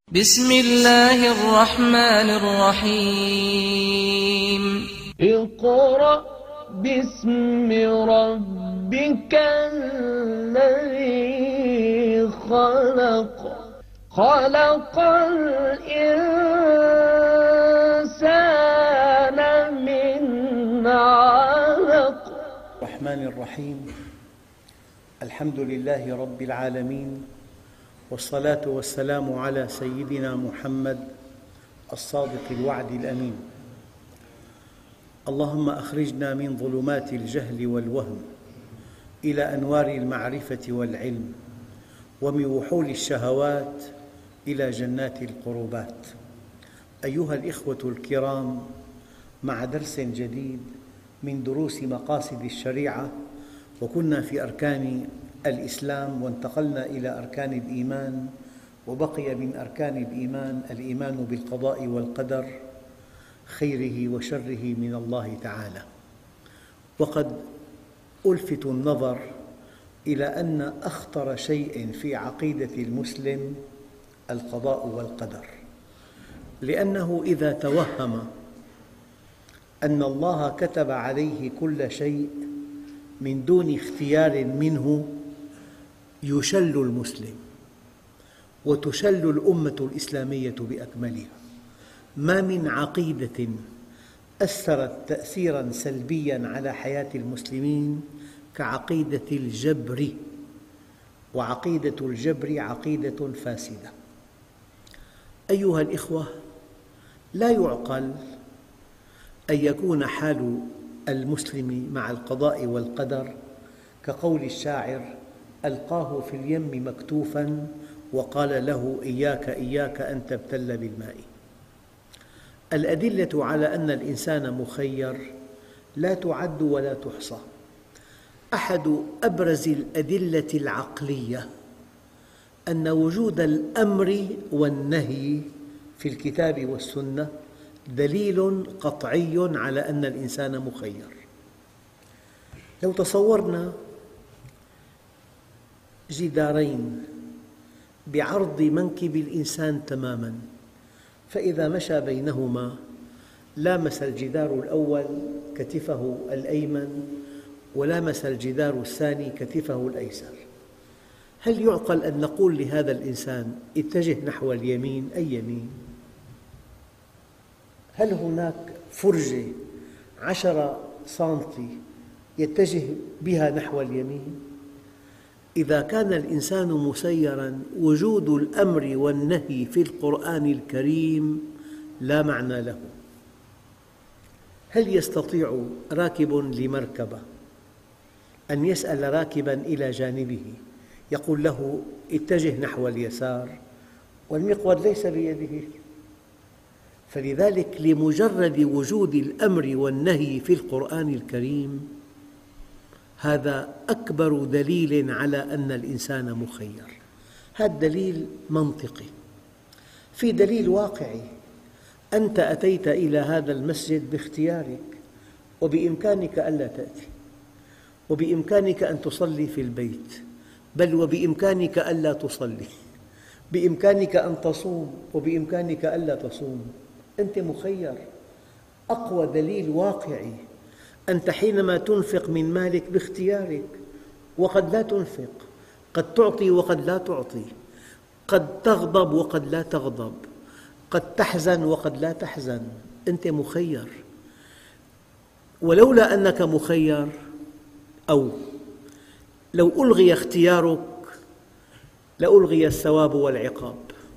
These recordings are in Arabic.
بسم الله الرحمن الرحيم اقرأ باسم ربك الذي خلق الإنسان من علق. الرحمن الرحيم. الحمد لله رب العالمين، والصلاة والسلام على سيدنا محمد الصادق الوعد الأمين. اللهم أخرجنا من ظلمات الجهل والوهم إلى أنوار المعرفة والعلم، ومن وحول الشهوات إلى جنات القربات. أيها الإخوة الكرام، مع درس جديد من دروس مقاصد الشريعة، وكنا في أركان الإسلام وانتقلنا إلى أركان الإيمان، وبقي من أركان الإيمان الإيمان بالقضاء والقدر، خيره وشره من الله تعالى. وقد ألفت النظر إلى أن أخطر شيء في عقيدة المسلم القضاء والقدر، لأنه إذا توهم أن الله كتب عليه كل شيء من دون اختيار منه يشل المسلم وتشل الأمة الإسلامية بأكملها. ما من عقيدة أثرت تأثيراً سلبياً على حياة المسلمين كعقيدة الجبر، وعقيدة الجبر عقيدة فاسدة. أيها الإخوة، لا يعقل أن يكون حال المسلم مع القضاء والقدر كقول الشاعر: ألقاه في اليم مكتوفاً وقال له إياك إياك أن تبتل بالماء. الأدلة على أن الإنسان مخير لا تعد ولا تحصى. أحد أبرز الأدلة العقلية أن وجود الأمر والنهي في الكتاب والسنة دليل قطعي على أن الإنسان مخير. لو تصورنا جدارين بعرض منكب الإنسان تماماً، فإذا مشى بينهما لامس الجدار الأول كتفه الأيمن ولامس الجدار الثاني كتفه الأيسر، هل يعقل أن نقول لهذا الإنسان اتجه نحو اليمين أي يمين؟ هل هناك فرجة 10 سنتي يتجه بها نحو اليمين؟ إذا كان الإنسان مسيراً، وجود الأمر والنهي في القرآن الكريم لا معنى له. هل يستطيع راكب لمركبة أن يسأل راكباً إلى جانبه يقول له اتجه نحو اليسار والمقود ليس بيده؟ فلذلك لمجرد وجود الأمر والنهي في القرآن الكريم هذا أكبر دليل على أن الإنسان مخير. هذا دليل منطقي. في دليل واقعي: أنت أتيت إلى هذا المسجد باختيارك، وبإمكانك ألا تأتي، وبإمكانك أن تصلي في البيت، بل وبإمكانك ألا تصلي، بإمكانك أن تصوم وبإمكانك ألا تصوم. أنت مخير. أقوى دليل واقعي: أنت حينما تنفق من مالك باختيارك، وقد لا تنفق، قد تعطي وقد لا تعطي، قد تغضب وقد لا تغضب، قد تحزن وقد لا تحزن. أنت مخير. ولولا أنك مخير، أو لو ألغي اختيارك لألغي الثواب والعقاب،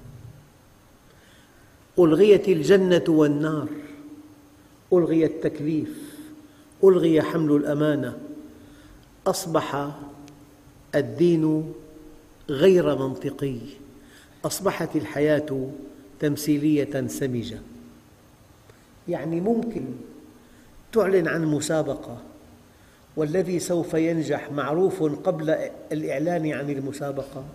ألغيت الجنة والنار، ألغي التكليف، ألغي حمل الأمانة، أصبح الدين غير منطقي، أصبحت الحياة تمثيلية سمجة. يعني ممكن تعلن عن مسابقة والذي سوف ينجح معروف قبل الإعلان عن المسابقة؟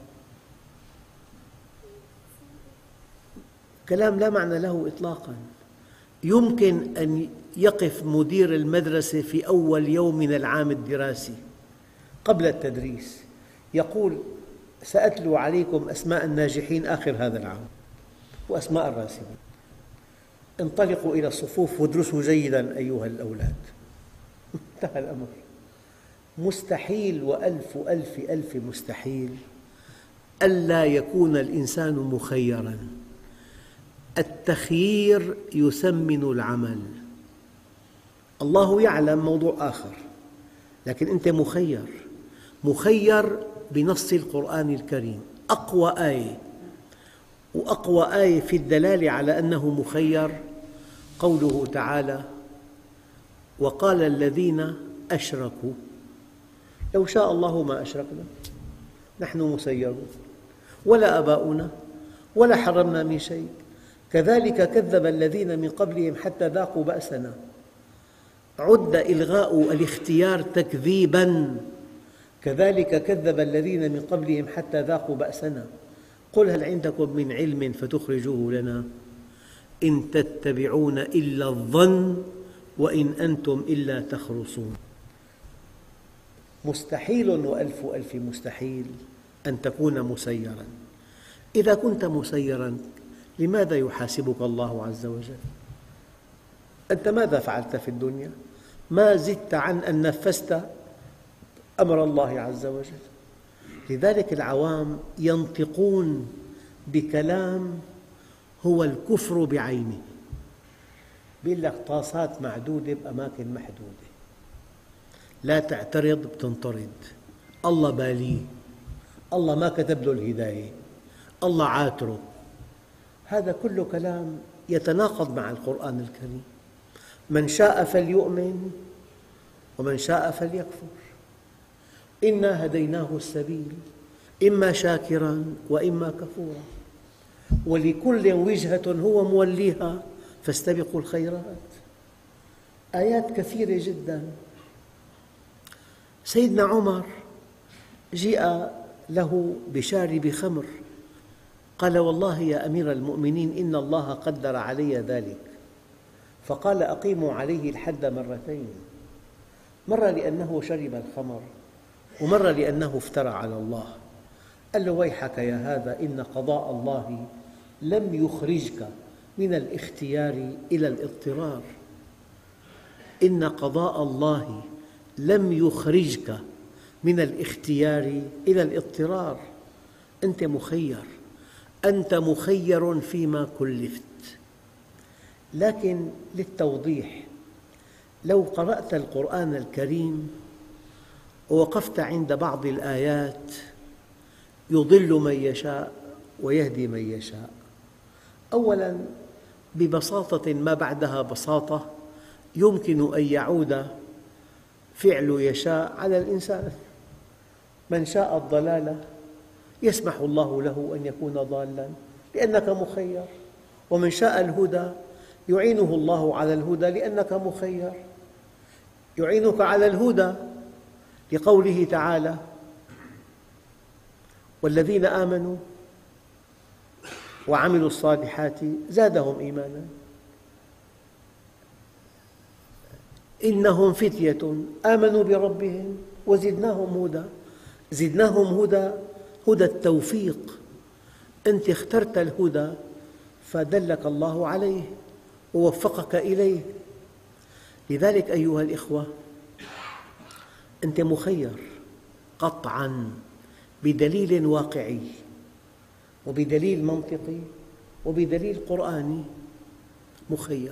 كلام لا معنى له إطلاقاً. يمكن أن يقف مدير المدرسة في أول يوم من العام الدراسي قبل التدريس يقول: سأتلو عليكم أسماء الناجحين آخر هذا العام، وأسماء الراسبين. انطلقوا إلى الصفوف وادرسوا جيداً أيها الأولاد. انتهى الأمر. مستحيل وألف ألف ألف مستحيل ألا يكون الإنسان مخيراً. التخيير يثمن العمل. الله يعلم موضوع آخر، لكن أنت مخير بنص القرآن الكريم. أقوى آية وأقوى آية في الدلالة على أنه مخير قوله تعالى: وقال الذين أشركوا لو شاء الله ما أشركنا، نحن مسيرون، ولا آباؤنا ولا حرمنا من شيء، كذلك كذب الذين من قبلهم حتى ذاقوا بأسنا. عد إلغاء الاختيار تكذيباً، كذلك كذب الذين من قبلهم حتى ذاقوا بأسنا. قل هل عندكم من علم فتخرجوه لنا إن تتبعون إلا الظن وإن أنتم إلا تخرصون. مستحيل وألف ألف مستحيل أن تكون مسيراً. إذا كنت مسيراً لماذا يحاسبك الله عز وجل؟ أنت ماذا فعلت في الدنيا؟ ما زدت عن أن نفذت أمر الله عز وجل. لذلك العوام ينطقون بكلام هو الكفر بعينه. يقول لك طاسات معدودة بأماكن محدودة، لا تعترض بتنطرد، الله باليه، الله ما كتب له الهداية، الله عاتره. هذا كله كلام يتناقض مع القرآن الكريم. من شاء فليؤمن ومن شاء فليكفر. إنا هديناه السبيل إما شاكراً وإما كفوراً ولكل وجهة هو موليها فاستبقوا الخيرات. آيات كثيرة جداً. سيدنا عمر جيء له بشارب خمر، قال: والله يا أمير المؤمنين إن الله قدر علي ذلك. فقال: أقيموا عليه الحد مرتين، مرة لأنه شرب الخمر ومرة لأنه افترى على الله. قال له: ويحك يا هذا، إن قضاء الله لم يخرجك من الاختيار إلى الاضطرار. إن قضاء الله لم يخرجك من الاختيار إلى الاضطرار. أنت مخير، أنت مخير فيما كلفت. لكن للتوضيح، لو قرأت القرآن الكريم ووقفت عند بعض الآيات: يضل من يشاء ويهدي من يشاء. أولاً ببساطة ما بعدها بساطة يمكن أن يعود فعل يشاء على الإنسان. من شاء الضلالة يسمح الله له أن يكون ضالاً لأنك مخير، ومن شاء الهدى يعينه الله على الهدى لأنك مخير. يعينك على الهدى لقوله تعالى: والذين آمنوا وعملوا الصالحات زادهم إيمانا إنهم فتية آمنوا بربهم وزدناهم هدى. زدناهم هدى، هدى التوفيق. أنت اخترت الهدى فدلك الله عليه ووفقك إليه. لذلك أيها الإخوة، أنت مخير قطعاً بدليل واقعي وبدليل منطقي وبدليل قرآني. مخير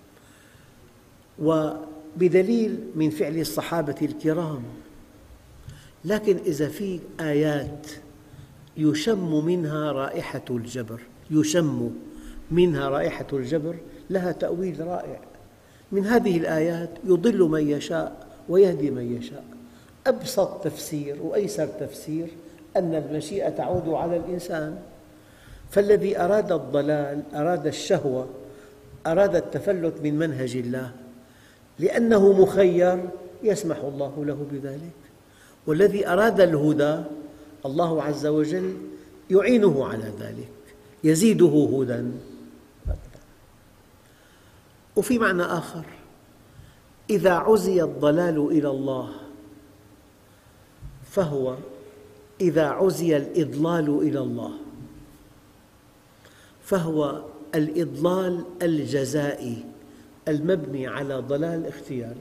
وبدليل من فعل الصحابة الكرام. لكن إذا في آيات يشم منها رائحة الجبر، يشم منها رائحة الجبر، لها تأويل رائع. من هذه الآيات: يضل من يشاء ويهدي من يشاء. أبسط تفسير وأيسر تفسير أن المشيئة تعود على الإنسان. فالذي أراد الضلال، أراد الشهوة، أراد التفلت من منهج الله، لأنه مخير يسمح الله له بذلك. والذي أراد الهدى الله عز وجل يعينه على ذلك، يزيده هدى. وفي معنى آخر: إذا عزي الضلال إلى الله فهو إذا عزي الإضلال إلى الله. فهو الإضلال الجزائي المبني على ضلال اختياري،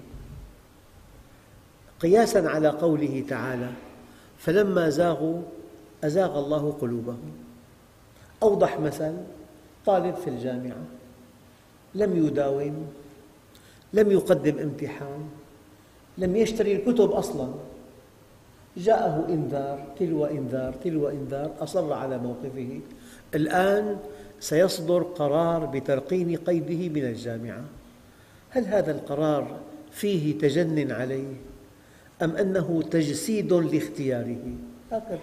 قياساً على قوله تعالى: فلما زاغوا أزاغ الله قلوبهم. أوضح مثل: طالب في الجامعة لم يداوم، لم يقدم امتحان، لم يشتري الكتب أصلاً، جاءه إنذار تلو إنذار تلو إنذار، أصر على موقفه. الآن سيصدر قرار بترقيم قيده من الجامعة. هل هذا القرار فيه تجن عليه أم أنه تجسيد لاختياره؟ هكذا.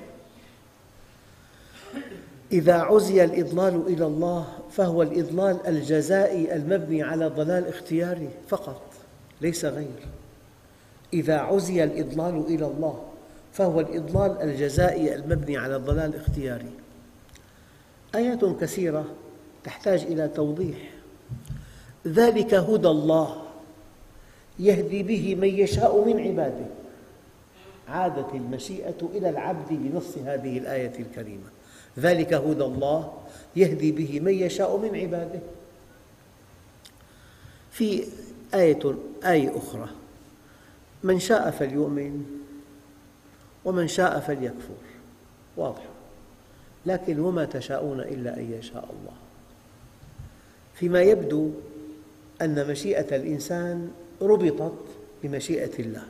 إذا عزي الإضلال إلى الله فهو الإضلال الجزائي المبني على ضلال اختياري فقط، ليس غير. إذا عزي الإضلال إلى الله فهو الإضلال الجزائي المبني على الضلال الاختياري. آيات كثيرة تحتاج إلى توضيح. ذلك هدى الله يهدي به من يشاء من عباده. عادت المشيئة إلى العبد بنص هذه الآية الكريمة. ذلك هدى الله يهدي به من يشاء من عباده. في آية أخرى: من شاء فليؤمن ومن شاء فليكفر، واضح. لكن وما تشاءون إلا أن يشاء الله. فيما يبدو أن مشيئة الإنسان ربطت بمشيئة الله.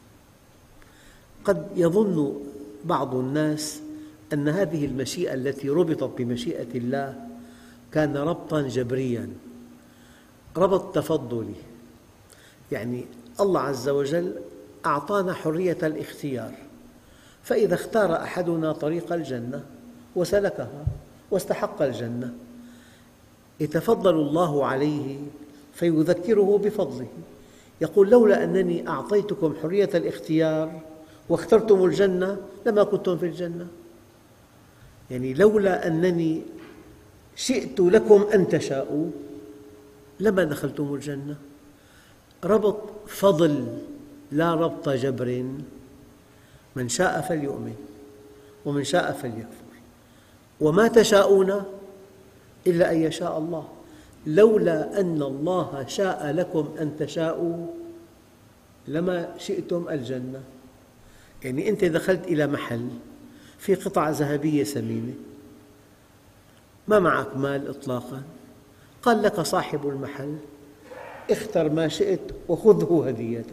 قد يظن بعض الناس أن هذه المشيئة التي ربطت بمشيئة الله كان ربطاً جبرياً، ربط تفضلي، يعني الله عز وجل أعطانا حرية الاختيار، فإذا اختار أحدنا طريق الجنة وسلكها واستحق الجنة يتفضل الله عليه فيذكره بفضله، يقول: لولا أنني أعطيتكم حرية الاختيار واخترتم الجنة لما كنتم في الجنة. يعني لولا أنني شئت لكم أن تشاءوا لما دخلتم الجنة. ربط فضل لا ربط جبر. من شاء فليؤمن ومن شاء فليكفر وما تشاءون إلا أن يشاء الله. لولا أن الله شاء لكم أن تشاءوا لما شئتم الجنة. يعني أنت دخلت إلى محل في قطعة ذهبية ثمينة، ما معك مال إطلاقاً، قال لك صاحب المحل: اختر ما شئت وخذه هدية.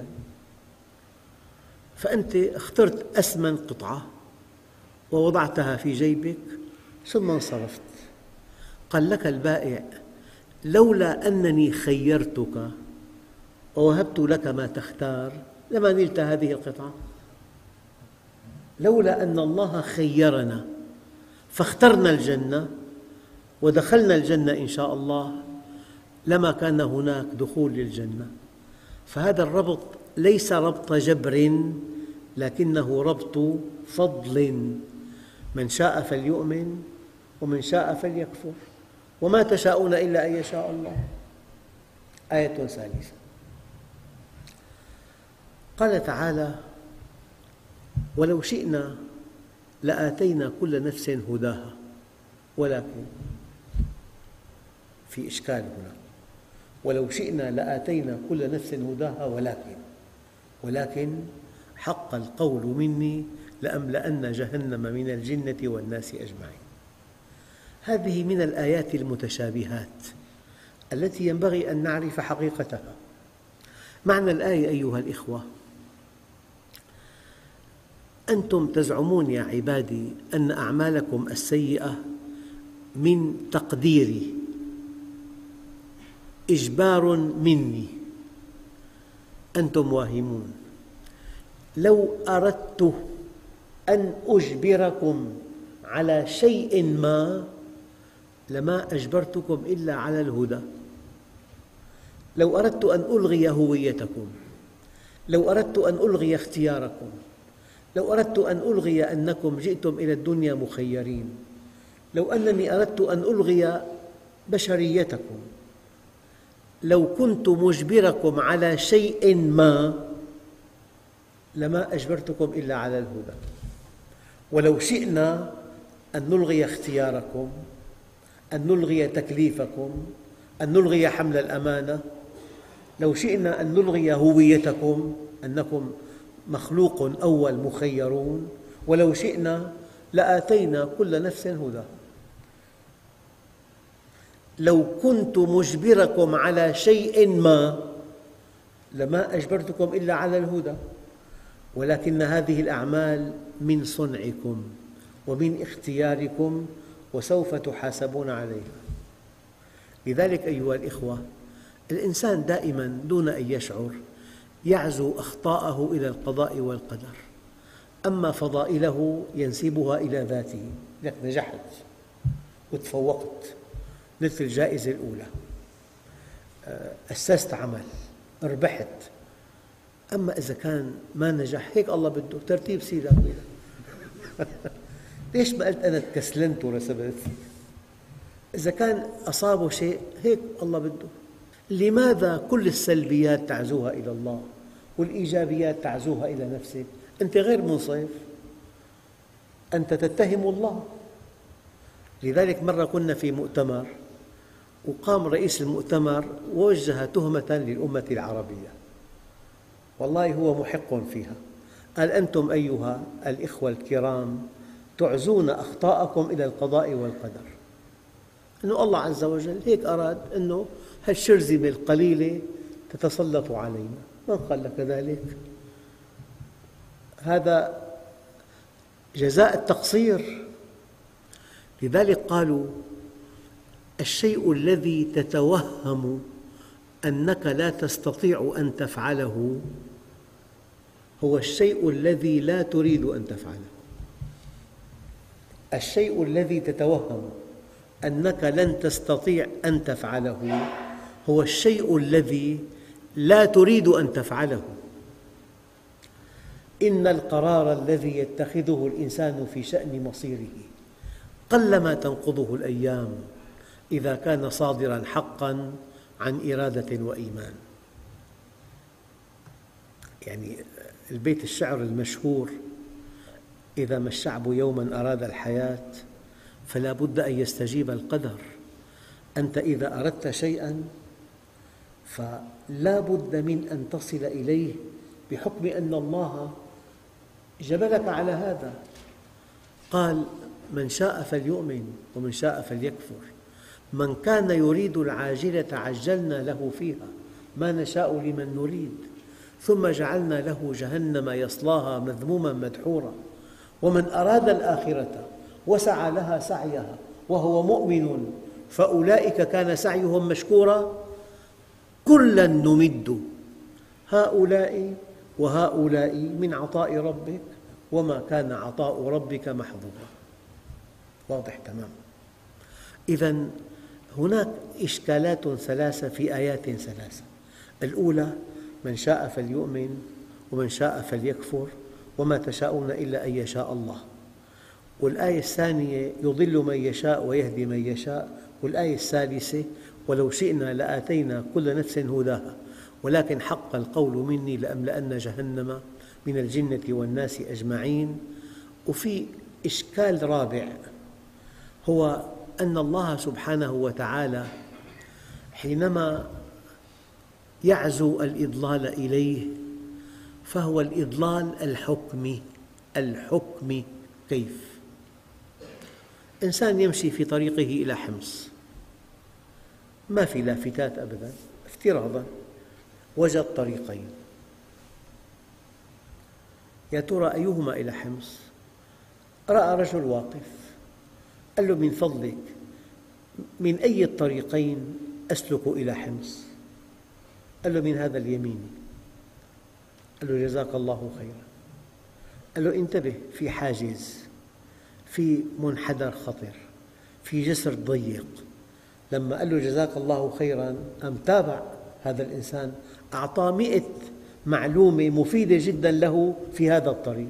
فأنت اخترت أثمن قطعة ووضعتها في جيبك ثم انصرفت. قال لك البائع: لولا أنني خيرتك ووهبت لك ما تختار لما نلت هذه القطعة. لولا أن الله خيرنا فاخترنا الجنة ودخلنا الجنة إن شاء الله لما كان هناك دخول للجنة. فهذا الربط ليس ربط جبر لكنه ربط فضل. من شاء فليؤمن ومن شاء فليكفر وما تشاءون إلا أن يشاء الله. آية ثالثة: قال تعالى: ولو شئنا لآتينا كل نفس هداها ولكن. في إشكال هنا. ولو شئنا لآتينا كل نفس هداها ولكن حق القول مني لأملأن جهنم من الجنة والناس أجمعين. هذه من الآيات المتشابهات التي ينبغي أن نعرف حقيقتها. معنى الآية أيها الإخوة: أنتم تزعمون يا عبادي أن أعمالكم السيئة من تقديري، إجبار مني. أنتم واهمون. لو أردت أن أجبركم على شيء ما لما أجبرتكم إلا على الهدى. لو أردت أن ألغي هويتكم، لو أردت أن ألغي اختياركم، لو أردت أن ألغي أنكم جئتم إلى الدنيا مخيرين، لو أنني أردت أن ألغي بشريتكم، لو كنت مجبركم على شيء ما لما أجبرتكم إلا على الهدى. ولو شئنا أن نلغي اختياركم أن نلغي تكليفكم، أن نلغي حمل الأمانة، لو شئنا أن نلغي هويتكم أنكم مخلوق أول مخيرون، ولو شئنا لآتينا كل نفس هداها. لو كنت مجبركم على شيء ما لما أجبرتكم إلا على الهدى، ولكن هذه الأعمال من صنعكم ومن اختياركم وسوف تحاسبون عليها. لذلك أيها الإخوة، الإنسان دائما دون أن يشعر يعزو أخطاءه إلى القضاء والقدر، أما فضائله ينسبها إلى ذاته، لك نجحت وتفوقت، نلت الجائزة الأولى، أسست عمل، ربحت. أما إذا كان ما نجح، هيك الله بده، ترتيب سيرك. ليش ما قلت أنا تكسلنت ورسبت؟ إذا كان أصابه شيء، هيك الله بده. لماذا كل السلبيات تعزوها إلى الله والإيجابيات تعزوها إلى نفسك؟ أنت غير منصف، أنت تتهم الله. لذلك مرة كنا في مؤتمر، وقام رئيس المؤتمر ووجه تهمة للأمة العربية، والله هو محق فيها. قال: أنتم أيها الإخوة الكرام تعزون أخطاءكم إلى القضاء والقدر، أنه الله عز وجل هيك أراد أنه هالشرذمة القليلة تتسلط علينا. من قال لك ذلك؟ هذا جزاء التقصير. لذلك قالوا: الشيء الذي تتوهم أنك لا تستطيع أن تفعله هو الشيء الذي لا تريد أن تفعله. الشيء الذي تتوهم أنك لن تستطيع أن تفعله هو الشيء الذي لا تريد أن تفعله. إن القرار الذي يتخذه الإنسان في شأن مصيره قلما تنقضه الأيام إذا كان صادراً حقاً عن إرادة وإيمان. يعني البيت الشعر المشهور: إذا ما الشعب يوماً أراد الحياة فلا بد أن يستجيب القدر. أنت إذا أردت شيئاً فلا بد من أن تصل إليه بحكم أن الله جبلك على هذا. قال: من شاء فليؤمن ومن شاء فليكفر، من كان يريد العاجلة عجلنا له فيها ما نشاء لمن نريد ثم جعلنا له جهنم يصلاها مذموما مدحورا، ومن أراد الآخرة وسعى لها سعيها وهو مؤمن فأولئك كان سعيهم مشكورا، كلا نمد هؤلاء وهؤلاء من عطاء ربك وما كان عطاء ربك محظورا. واضح تمام. إذن هناك إشكالات ثلاثة في آيات ثلاثة. الأولى: من شاء فليؤمن ومن شاء فليكفر وما تشاءون إلا أن يشاء الله. والآية الثانية: يضل من يشاء ويهدي من يشاء. والآية الثالثة: ولو شئنا لآتينا كل نفس هداها ولكن حق القول مني لأملأن جهنم من الجنة والناس أجمعين. وفي إشكال رابع، هو أن الله سبحانه وتعالى حينما يعزو الإضلال إليه فهو الإضلال الحكمي. كيف؟ إنسان يمشي في طريقه إلى حمص، ما في لافتات أبداً، افتراضاً وجد طريقين، يا ترى أيهما إلى حمص؟ رأى رجل واقف، قال له: من فضلك من أي الطريقين أسلك إلى حمص؟ قال له: من هذا اليمين. قال له: جزاك الله خيرا. قال له: انتبه، في حاجز، في منحدر خطر، في جسر ضيق. لما قال له: جزاك الله خيرا، قام تابع هذا الإنسان، أعطاه 100 معلومة مفيدة جدا له في هذا الطريق.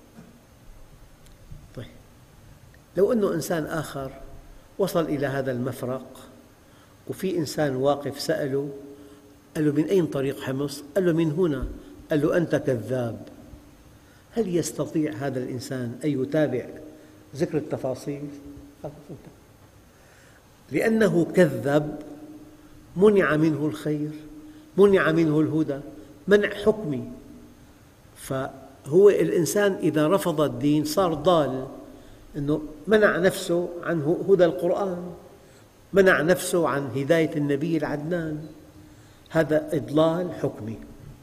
طيب، لو أنه إنسان آخر وصل إلى هذا المفرق وفي إنسان واقف سأله، قال له: من أين طريق حمص؟ قال له: من هنا. قال له: أنت كذاب. هل يستطيع هذا الإنسان أن يتابع ذكر التفاصيل؟ لأنه كذب منع منه الخير، منع منه الهدى، منع حكمي. فهو الإنسان إذا رفض الدين صار ضال، أنه منع نفسه عن هدى القرآن، منع نفسه عن هداية النبي العدنان، هذا إضلال حكمي.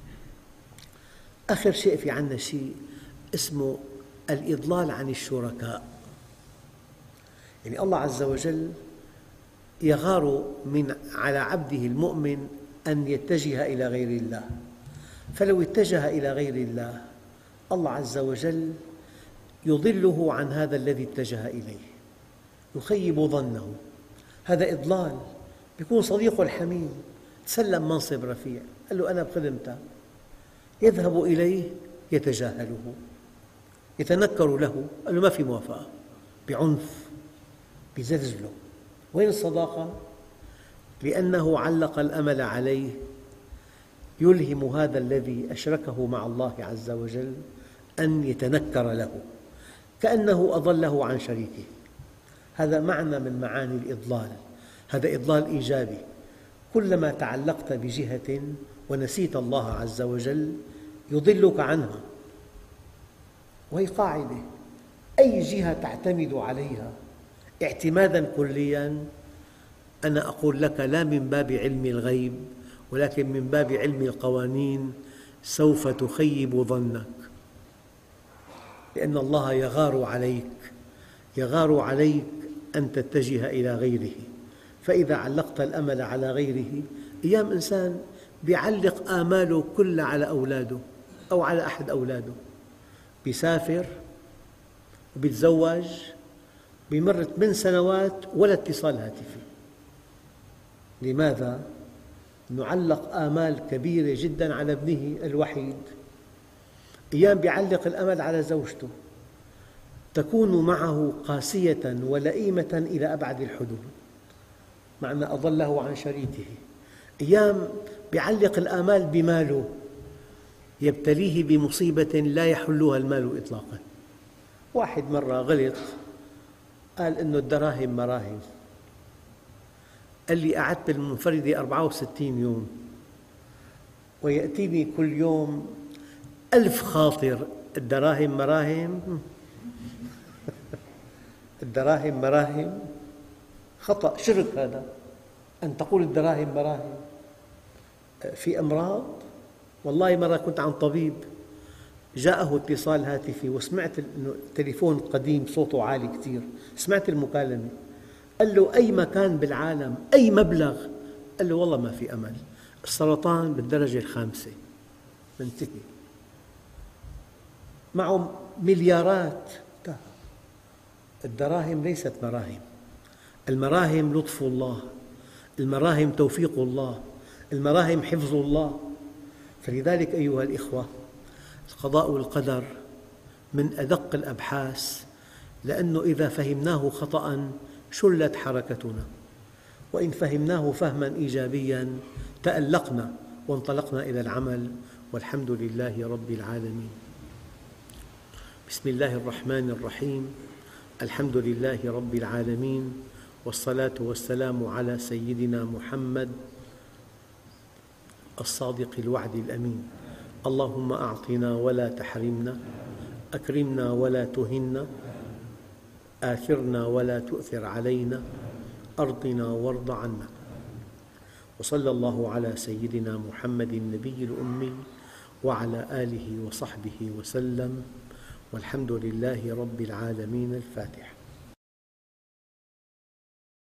آخر شيء في عندنا شيء اسمه الإضلال عن الشركاء. يعني الله عز وجل يغار على عبده المؤمن أن يتجه إلى غير الله، فلو اتجه إلى غير الله الله عز وجل يضله عن هذا الذي اتجه إليه، يخيب ظنه. هذا إضلال. يكون صديقه الحميم تسلم منصب رفيع، قال له أنا بخدمتك، يذهب إليه يتجاهله، يتنكر له، قال له ما في موافقة، بعنف، بزلزله. وين الصداقة؟ لأنه علق الأمل عليه، يلهم هذا الذي أشركه مع الله عز وجل أن يتنكر له، كأنه أضله عن شريكه. هذا معنى من معاني الإضلال، هذا إضلال إيجابي. كلما تعلقت بجهة ونسيت الله عز وجل يضلك عنها. وهي قاعدة، أي جهة تعتمد عليها اعتماداً كلياً، أنا أقول لك لا من باب علم الغيب ولكن من باب علم القوانين، سوف تخيب ظنك، لأن الله يغار عليك أن تتجه إلى غيره. فإذا علقت الأمل على غيره، أيام إنسان يعلق آماله كلها على أولاده أو على أحد أولاده، بيسافر وبيتزوج، بمر 8 سنوات ولا اتصال هاتفي. لماذا؟ لأنه علق آمال كبيرة جدا على ابنه الوحيد. أيام يعلق الأمل على زوجته، تكون معه قاسية ولئيمة إلى أبعد الحدود، معنى أضله عن شريكه. أيام يعلق الآمال بماله، يبتليه بمصيبة لا يحلها المال إطلاقا. واحد مرة غلط قال إنه الدراهم مراهم، قال لي قعدت بالمنفردة 64 يوم ويأتيني كل يوم 1000 خاطر الدراهم مراهم. الدراهم مراهم خطأ، شرك هذا أن تقول الدراهم مراهم. في أمراض، والله مرة كنت عند طبيب جاءه اتصال هاتفي وسمعت أنه التليفون قديم صوته عالي كثير، سمعت المكالمة، قال له أي مكان بالعالم، أي مبلغ؟ قال له والله ما في أمل، السرطان بالدرجة ال5، منتهي، معه مليارات. الدراهم ليست مراهم، المراهم لطف الله، المراهم توفيق الله، المراهم حفظ الله. فلذلك أيها الإخوة، القضاء والقدر من أدق الأبحاث، لأنه إذا فهمناه خطأ شلت حركتنا، وإن فهمناه فهما إيجابيا تألقنا وانطلقنا إلى العمل، والحمد لله رب العالمين. بسم الله الرحمن الرحيم، الحمد لله رب العالمين، والصلاة والسلام على سيدنا محمد الصادق الوعد الأمين. اللهم أعطنا ولا تحرمنا، أكرمنا ولا تهنا، آثرنا ولا تؤثر علينا، أرضنا وارض عنا. وصلى الله على سيدنا محمد النبي الأمي وعلى آله وصحبه وسلم، والحمد لله رب العالمين. الفاتحة.